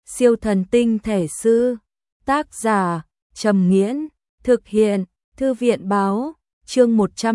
Siêu thần tinh thể sư. Tác giả Trầm Nghiễn. Thực hiện Thư viện báo. Chương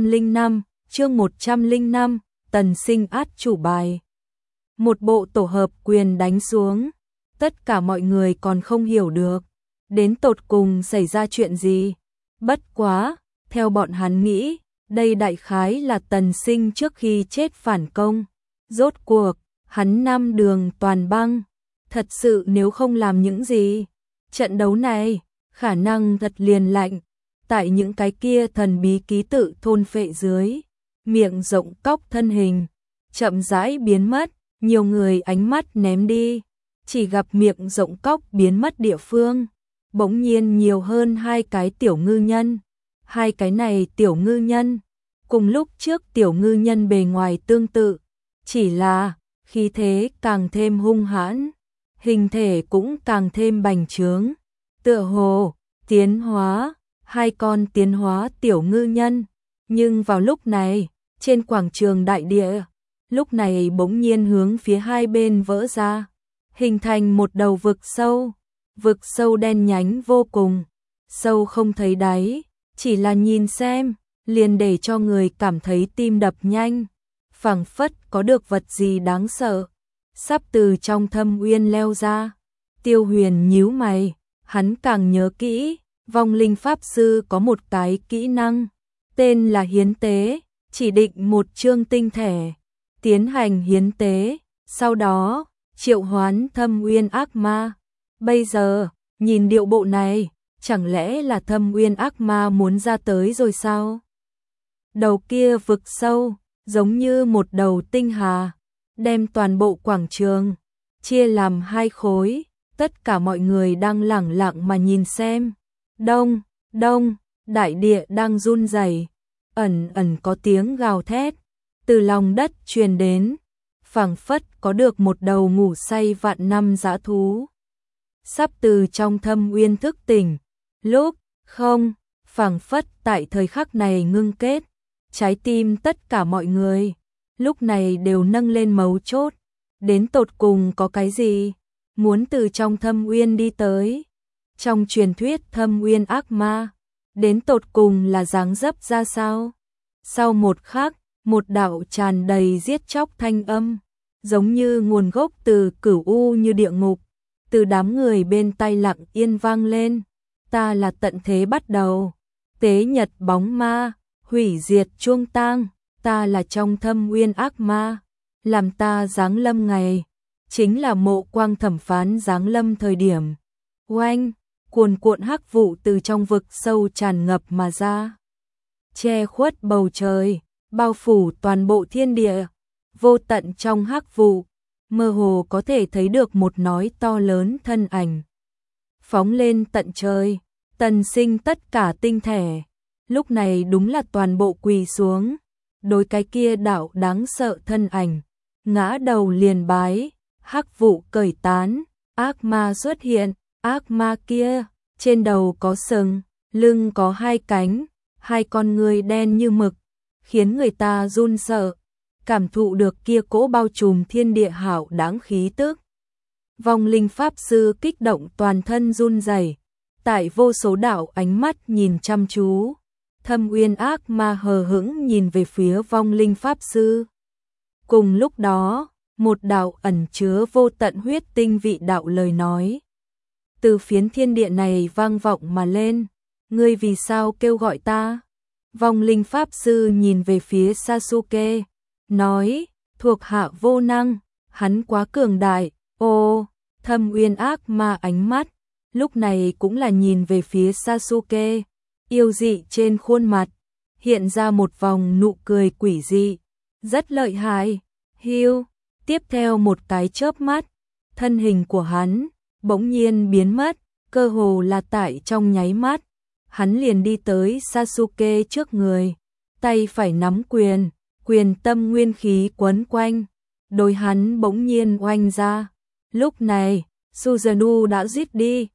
105, Tần Sinh át chủ bài. Một bộ tổ hợp quyền đánh xuống. Tất cả mọi người còn không hiểu được đến tột cùng xảy ra chuyện gì. Bất quá, theo bọn hắn nghĩ, đây đại khái là Tần Sinh trước khi chết phản công. Rốt cuộc, hắn 5 đường toàn băng. Thật sự nếu không làm những gì, trận đấu này, khả năng thật liền lạnh. Tại những cái kia thần bí ký tự thôn phệ dưới, miệng rộng cóc thân hình, chậm rãi biến mất, nhiều người ánh mắt ném đi. Chỉ gặp miệng rộng cóc biến mất địa phương, bỗng nhiên nhiều hơn 2 cái tiểu ngư nhân. 2 cái này tiểu ngư nhân, cùng lúc trước tiểu ngư nhân bề ngoài tương tự, chỉ là khí thế càng thêm hung hãn, hình thể cũng càng thêm bành trướng, tựa hồ tiến hóa, 2 con tiến hóa tiểu ngư nhân. Nhưng vào lúc này, trên quảng trường đại địa, lúc này bỗng nhiên hướng phía hai bên vỡ ra, hình thành một đầu vực sâu đen nhánh vô cùng, sâu không thấy đáy, chỉ là nhìn xem, liền để cho người cảm thấy tim đập nhanh, phảng phất có được vật gì đáng sợ, sắp từ trong thâm uyên leo ra. Tiêu Huyền nhíu mày, hắn càng nhớ kỹ, vong linh pháp sư có một cái kỹ năng, tên là hiến tế, chỉ định một chương tinh thể, tiến hành hiến tế, sau đó triệu hoán thâm uyên ác ma. Bây giờ, nhìn điệu bộ này, chẳng lẽ là thâm uyên ác ma muốn ra tới rồi sao? Đầu kia vực sâu, giống như một đầu tinh hà, đem toàn bộ quảng trường chia làm 2 khối, tất cả mọi người đang lẳng lặng mà nhìn xem. Đông, đông, đại địa đang run rẩy, ẩn ẩn có tiếng gào thét từ lòng đất truyền đến, phảng phất có được một đầu ngủ say vạn năm dã thú sắp từ trong thâm uyên thức tỉnh. Lúc không, phảng phất tại thời khắc này ngưng kết, trái tim tất cả mọi người lúc này đều nâng lên mấu chốt, đến tột cùng có cái gì muốn từ trong thâm uyên đi tới. Trong truyền thuyết thâm uyên ác ma, đến tột cùng là dáng dấp ra sao? Sau một khắc, một đạo tràn đầy giết chóc thanh âm, giống như nguồn gốc từ cửu u như địa ngục, từ đám người bên tai lặng yên vang lên. Ta là tận thế bắt đầu, tế nhật bóng ma, hủy diệt chuông tang, ta là trong thâm uyên ác ma, làm ta giáng lâm ngày, chính là mộ quang thẩm phán giáng lâm thời điểm. Oanh, cuồn cuộn hắc vụ từ trong vực sâu tràn ngập mà ra, che khuất bầu trời, bao phủ toàn bộ thiên địa. Vô tận trong hắc vụ, mơ hồ có thể thấy được một nói to lớn thân ảnh phóng lên tận trời. Tần Sinh tất cả tinh thể lúc này đúng là toàn bộ quỳ xuống, đối cái kia đạo đáng sợ thân ảnh ngã đầu liền bái. Hắc vụ cởi tán, ác ma xuất hiện. Ác ma kia trên đầu có sừng, lưng có 2 cánh, 2 con người đen như mực, khiến người ta run sợ, cảm thụ được kia cỗ bao trùm thiên địa hảo đáng khí tức. Vong linh pháp sư kích động toàn thân run rẩy, tại vô số đạo ánh mắt nhìn chăm chú, thâm uyên ác ma hờ hững nhìn về phía vong linh pháp sư. Cùng lúc đó, một đạo ẩn chứa vô tận huyết tinh vị đạo lời nói từ phiến thiên địa này vang vọng mà lên. Ngươi vì sao kêu gọi ta? Vong linh pháp sư nhìn về phía Sasuke, nói, thuộc hạ vô năng, hắn quá cường đại. Ô, thâm uyên ác ma ánh mắt lúc này cũng là nhìn về phía Sasuke, yêu dị trên khuôn mặt hiện ra một vòng nụ cười quỷ dị, rất lợi hại. Hiu, tiếp theo một cái chớp mắt, thân hình của hắn bỗng nhiên biến mất, cơ hồ là tại trong nháy mắt, hắn liền đi tới Sasuke trước người, tay phải nắm quyền, quyền tâm nguyên khí quấn quanh, đôi hắn bỗng nhiên oanh ra. Lúc này, Susanoo đã giết đi,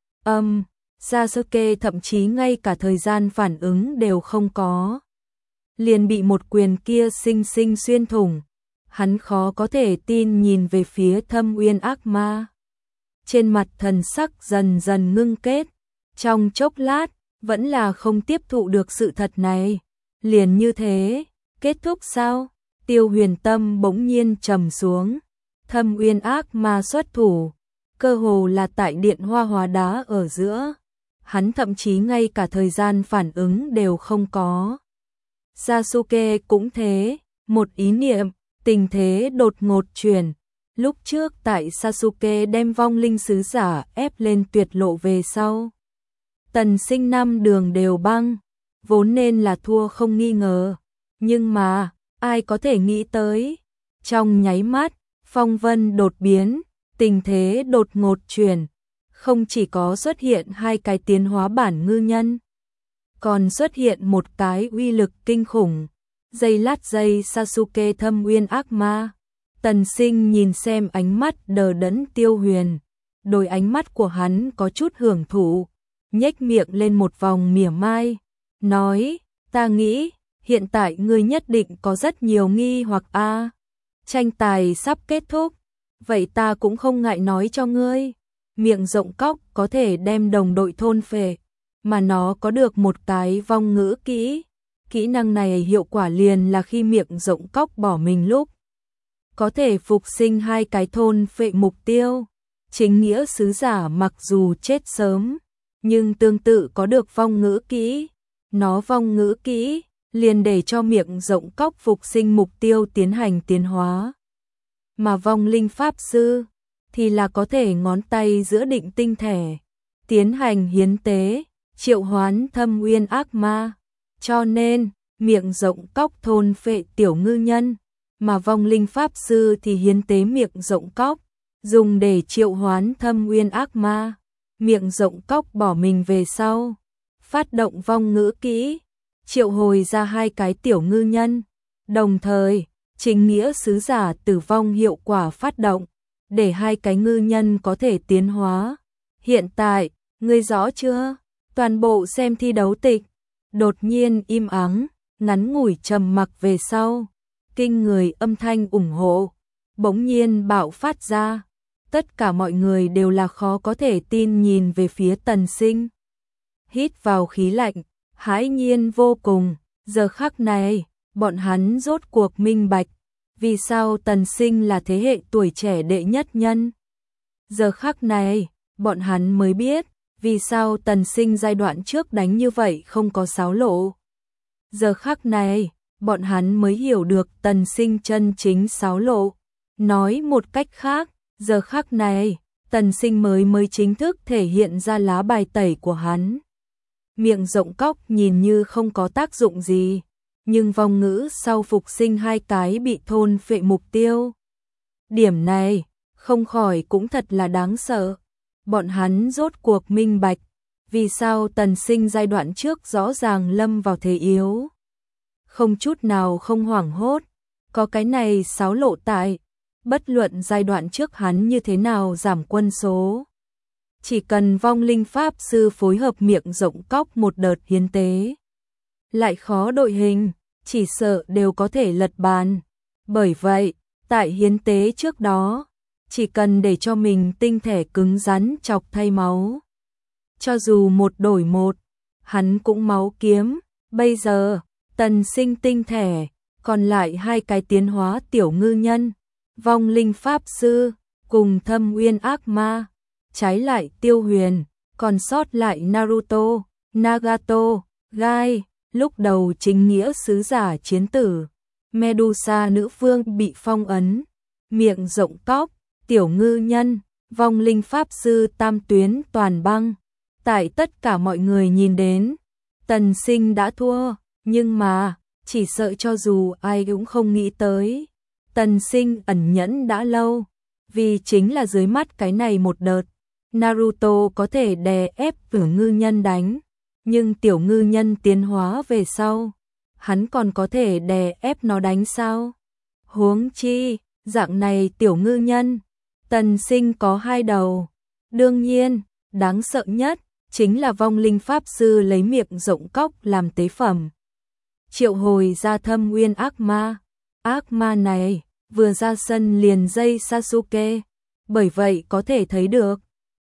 Sasuke thậm chí ngay cả thời gian phản ứng đều không có, liền bị một quyền kia xinh xinh xuyên thủng. Hắn khó có thể tin nhìn về phía thâm uyên ác ma. trên mặt thần sắc dần dần ngưng kết, trong chốc lát, vẫn là không tiếp thụ được sự thật này. Liền như thế, kết thúc sao? Tiêu Huyền tâm bỗng nhiên trầm xuống, Thâm Uyên ác ma xuất thủ, cơ hồ là tại điện hoa hóa đá ở giữa. Hắn thậm chí ngay cả thời gian phản ứng đều không có. Sasuke cũng thế, một ý niệm, tình thế đột ngột chuyển. Lúc trước tại Sasuke đem vong linh sứ giả ép lên tuyệt lộ về sau, Tần Sinh 5 đường đều băng, vốn nên là thua không nghi ngờ. Nhưng mà, ai có thể nghĩ tới, trong nháy mắt, phong vân đột biến, tình thế đột ngột chuyển, không chỉ có xuất hiện hai cái tiến hóa bản ngư nhân, còn xuất hiện một cái uy lực kinh khủng. Giây lát giây Sasuke Thâm Uyên ác ma. Tần Sinh nhìn xem ánh mắt đờ đẫn Tiêu Huyền, đôi ánh mắt của hắn có chút hưởng thụ, nhếch miệng lên một vòng mỉa mai, nói, ta nghĩ, hiện tại ngươi nhất định có rất nhiều nghi hoặc a. Tranh tài sắp kết thúc, vậy ta cũng không ngại nói cho ngươi, miệng rộng cóc có thể đem đồng đội thôn phệ, mà nó có được một cái vong ngữ kỹ. Kỹ năng này hiệu quả liền là khi miệng rộng cóc bỏ mình lúc, có thể phục sinh hai cái thôn phệ mục tiêu. Chính nghĩa sứ giả mặc dù chết sớm, nhưng tương tự có được vong ngữ kỹ. Nó vong ngữ kỹ, liền để cho miệng rộng cóc phục sinh mục tiêu tiến hành tiến hóa. Mà vong linh pháp sư, thì là có thể ngón tay giữa định tinh thể, tiến hành hiến tế, triệu hoán Thâm Uyên ác ma. Cho nên, miệng rộng cóc thôn phệ tiểu ngư nhân, mà vong linh pháp sư thì hiến tế miệng rộng cóc, dùng để triệu hoán Thâm Uyên ác ma. Miệng rộng cóc bỏ mình về sau, phát động vong ngữ kỹ, triệu hồi ra hai cái tiểu ngư nhân. Đồng thời, chính nghĩa sứ giả tử vong hiệu quả phát động, để hai cái ngư nhân có thể tiến hóa. Hiện tại, ngươi rõ chưa? Toàn bộ xem thi đấu tịch. Đột nhiên im ắng, ngắn ngủi trầm mặc về sau, kinh người âm thanh ủng hộ bỗng nhiên bạo phát ra. Tất cả mọi người đều là khó có thể tin nhìn về phía Tần Sinh. Hít vào khí lạnh, hãi nhiên vô cùng. Giờ khắc này, bọn hắn rốt cuộc minh bạch, vì sao Tần Sinh là thế hệ tuổi trẻ đệ nhất nhân. Giờ khắc này, bọn hắn mới biết, vì sao Tần Sinh giai đoạn trước đánh như vậy không có xáo lộ. Giờ khắc này, bọn hắn mới hiểu được Tần Sinh chân chính xáo lộ. Nói một cách khác, giờ khắc này, Tần Sinh mới chính thức thể hiện ra lá bài tẩy của hắn. Miệng rộng cóc nhìn như không có tác dụng gì, nhưng vong ngữ sau phục sinh hai cái bị thôn phệ mục tiêu. Điểm này, không khỏi cũng thật là đáng sợ. Bọn hắn rốt cuộc minh bạch, vì sao Tần Sinh giai đoạn trước rõ ràng lâm vào thế yếu. Không chút nào không hoảng hốt, có cái này xáo lộ tại, bất luận giai đoạn trước hắn như thế nào giảm quân số. Chỉ cần vong linh pháp sư phối hợp miệng rộng cóc một đợt hiến tế, lại khó đội hình, chỉ sợ đều có thể lật bàn. Bởi vậy, tại hiến tế trước đó, chỉ cần để cho mình tinh thể cứng rắn chọc thay máu. Cho dù một đổi một, hắn cũng máu kiếm. Bây giờ, Tần Sinh tinh thể, còn lại hai cái tiến hóa tiểu ngư nhân, vong linh pháp sư, cùng Thâm Uyên ác ma. Trái lại Tiêu Huyền, còn sót lại Naruto, Nagato, Gai. Lúc đầu chính nghĩa sứ giả chiến tử, Medusa nữ vương bị phong ấn, miệng rộng cóc, tiểu ngư nhân, vong linh pháp sư tam tuyến toàn băng. Tại tất cả mọi người nhìn đến, Tần Sinh đã thua, nhưng mà, chỉ sợ cho dù ai cũng không nghĩ tới. Tần Sinh ẩn nhẫn đã lâu, vì chính là dưới mắt cái này một đợt, Naruto có thể đè ép tiểu ngư nhân đánh, nhưng tiểu ngư nhân tiến hóa về sau, hắn còn có thể đè ép nó đánh sao? Huống chi, dạng này tiểu ngư nhân, Tần Sinh có hai đầu. Đương nhiên, đáng sợ nhất chính là vong linh pháp sư lấy miệng rộng cóc làm tế phẩm, triệu hồi ra Thâm Uyên ác ma. Ác ma này vừa ra sân liền dây Sasuke, bởi vậy có thể thấy được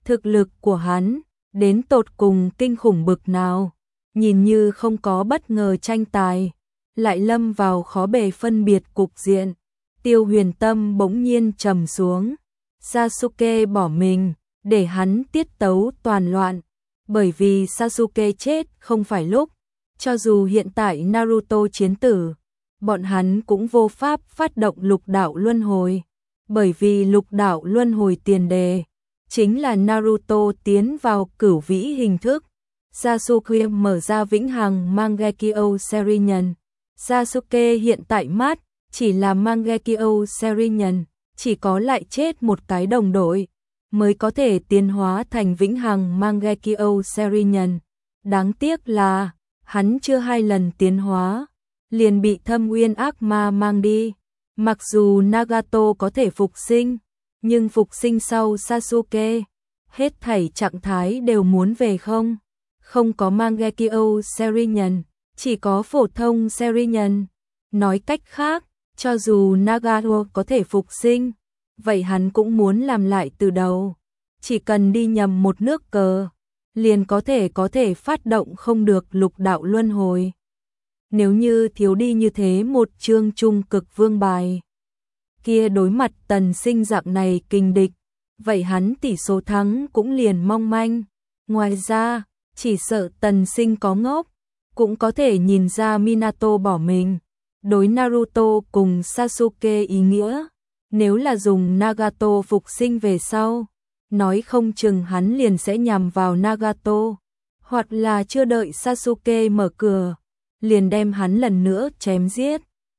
Thực lực của hắn đến tột cùng kinh khủng bực nào, nhìn như không có bất ngờ tranh tài, lại lâm vào khó bề phân biệt cục diện. Tiêu Huyền tâm bỗng nhiên trầm xuống, Sasuke bỏ mình, để hắn tiết tấu toàn loạn, bởi vì Sasuke chết không phải lúc, cho dù hiện tại Naruto chiến tử, bọn hắn cũng vô pháp phát động lục đạo luân hồi, bởi vì lục đạo luân hồi tiền đề chính là Naruto tiến vào cửu vĩ hình thức. Sasuke mở ra vĩnh hằng Mangekyo Sharingan. Sasuke hiện tại mắt chỉ là Mangekyo Sharingan, chỉ có lại chết một cái đồng đội mới có thể tiến hóa thành vĩnh hằng Mangekyo Sharingan. Đáng tiếc là hắn chưa 2 lần tiến hóa liền bị Thâm Uyên ác ma mang đi. Mặc dù Nagato có thể phục sinh, nhưng phục sinh sau Sasuke, hết thảy trạng thái đều muốn về không. Không có Mangekyo Sharingan, chỉ có phổ thông Sharingan. Nói cách khác, cho dù Nagato có thể phục sinh, vậy hắn cũng muốn làm lại từ đầu. Chỉ cần đi nhầm một nước cờ, liền có thể phát động không được lục đạo luân hồi. Nếu như thiếu đi như thế một chương trung cực vương bài, kia đối mặt Tần Sinh dạng này kình địch, vậy hắn tỷ số thắng cũng liền mong manh. Ngoài ra, chỉ sợ Tần Sinh có ngốc, cũng có thể nhìn ra Minato bỏ mình. Đối Naruto cùng Sasuke ý nghĩa, nếu là dùng Nagato phục sinh về sau, nói không chừng hắn liền sẽ nhằm vào Nagato, hoặc là chưa đợi Sasuke mở cửa, liền đem hắn lần nữa chém giết.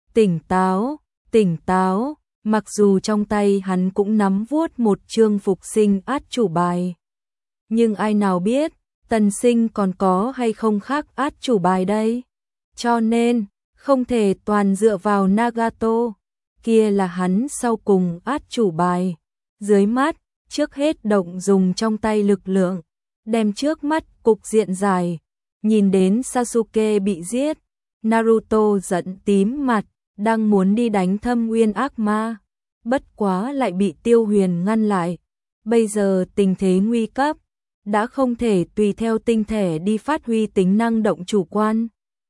Tỉnh táo, mặc dù trong tay hắn cũng nắm vuốt một chương phục sinh át chủ bài. Nhưng ai nào biết, Tần Sinh còn có hay không khác át chủ bài đây? Cho nên, không thể toàn dựa vào Nagato, kia là hắn sau cùng át chủ bài. Dưới mắt, trước hết động dùng trong tay lực lượng, đem trước mắt cục diện dài, nhìn đến Sasuke bị giết, Naruto giận tím mặt, đang muốn đi đánh Thâm Uyên ác ma, bất quá lại bị Tiêu Huyền ngăn lại. Bây giờ tình thế nguy cấp, đã không thể tùy theo tinh thể đi phát huy tính năng động chủ quan.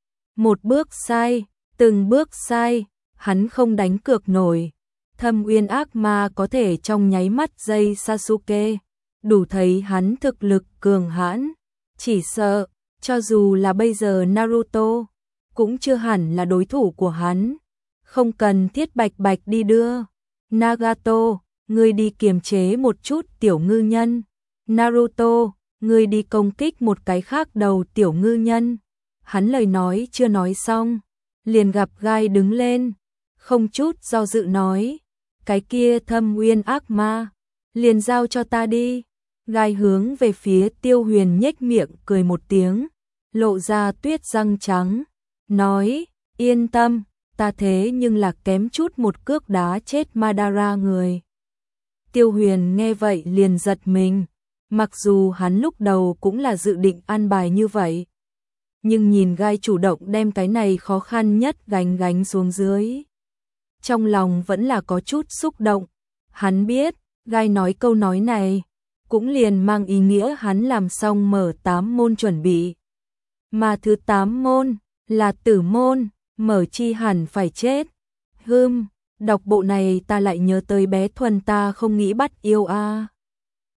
Một bước sai, từng bước sai, hắn không đánh cược nổi. Thâm Uyên ác ma có thể trong nháy mắt giây Sasuke, đủ thấy hắn thực lực cường hãn. Chỉ sợ, cho dù là bây giờ Naruto, cũng chưa hẳn là đối thủ của hắn. Không cần thiết bạch bạch đi đưa. Nagato, ngươi đi kiềm chế một chút tiểu ngư nhân. Naruto, ngươi đi công kích một cái khác đầu tiểu ngư nhân. Hắn lời nói chưa nói xong, liền gặp Gai đứng lên, không chút do dự nói, cái kia Thâm Uyên ác ma, liền giao cho ta đi. Gai hướng về phía Tiêu Huyền nhếch miệng cười một tiếng, lộ ra tuyết răng trắng, nói, yên tâm, ta thế nhưng là kém chút một cước đá chết Madara người. Tiêu Huyền nghe vậy liền giật mình, mặc dù hắn lúc đầu cũng là dự định an bài như vậy, nhưng nhìn Gai chủ động đem cái này khó khăn nhất gánh xuống dưới, trong lòng vẫn là có chút xúc động. Hắn biết, Gai nói câu nói này, cũng liền mang ý nghĩa hắn làm xong mở 8 môn chuẩn bị. Mà thứ 8 môn, là tử môn, mở chi hẳn phải chết. Đọc bộ này ta lại nhớ tới bé Thuần ta không nghĩ bắt yêu a.